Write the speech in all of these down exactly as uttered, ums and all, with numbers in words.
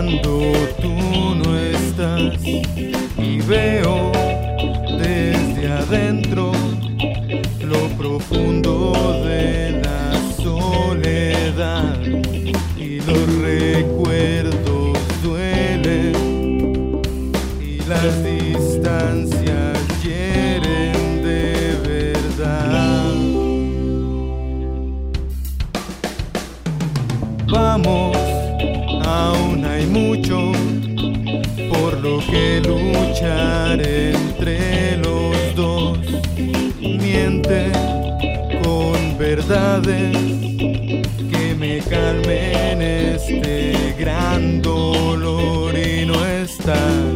cuando tú no estás y veo desde adentro lo profundo de la soledad y los recuerdos duelen y las distancias hieren de verdad. Vamos, aún hay mucho por lo que luchar entre los dos. Miente con verdades que me calmen este gran dolor y no estás.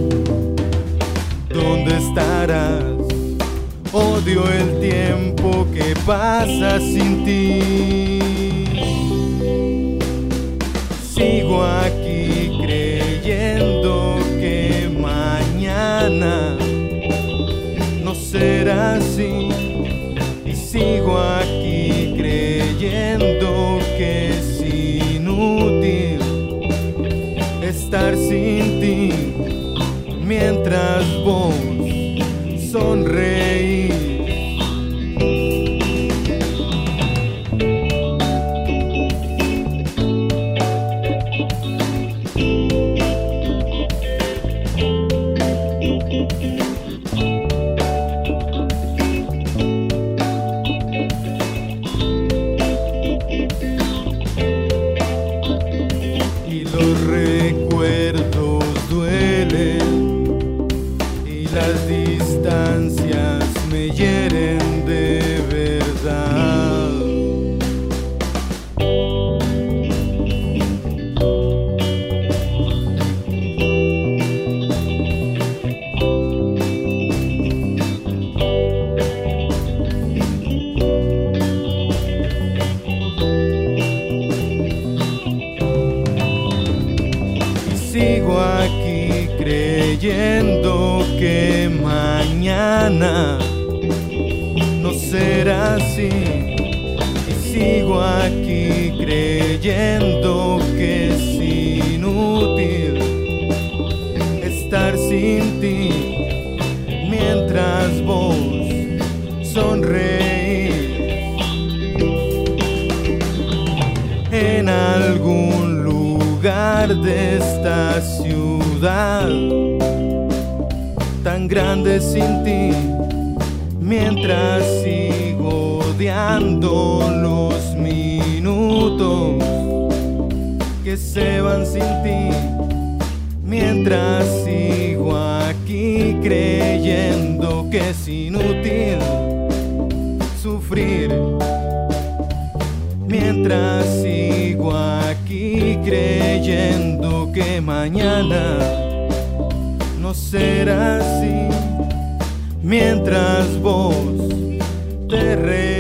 ¿Dónde estarás? Odio el tiempo que pasa sin ti. Sigo aquí creyendo que mañana no será así. Y sigo aquí creyendo que es inútil estar sin ti mientras vos sonreís. Los recuerdos duelen y las distancias me hieren de verdad. Sigo aquí creyendo que mañana no será así. Y sigo aquí creyendo que es inútil estar sin ti mientras vos sonreís. En algún lugar de esta ciudad tan grande sin ti, mientras sigo odiando los minutos que se van sin ti, mientras sigo aquí creyendo que es inútil sufrir, mientras sigo aquí creyendo que mañana no será así, mientras vos te reís.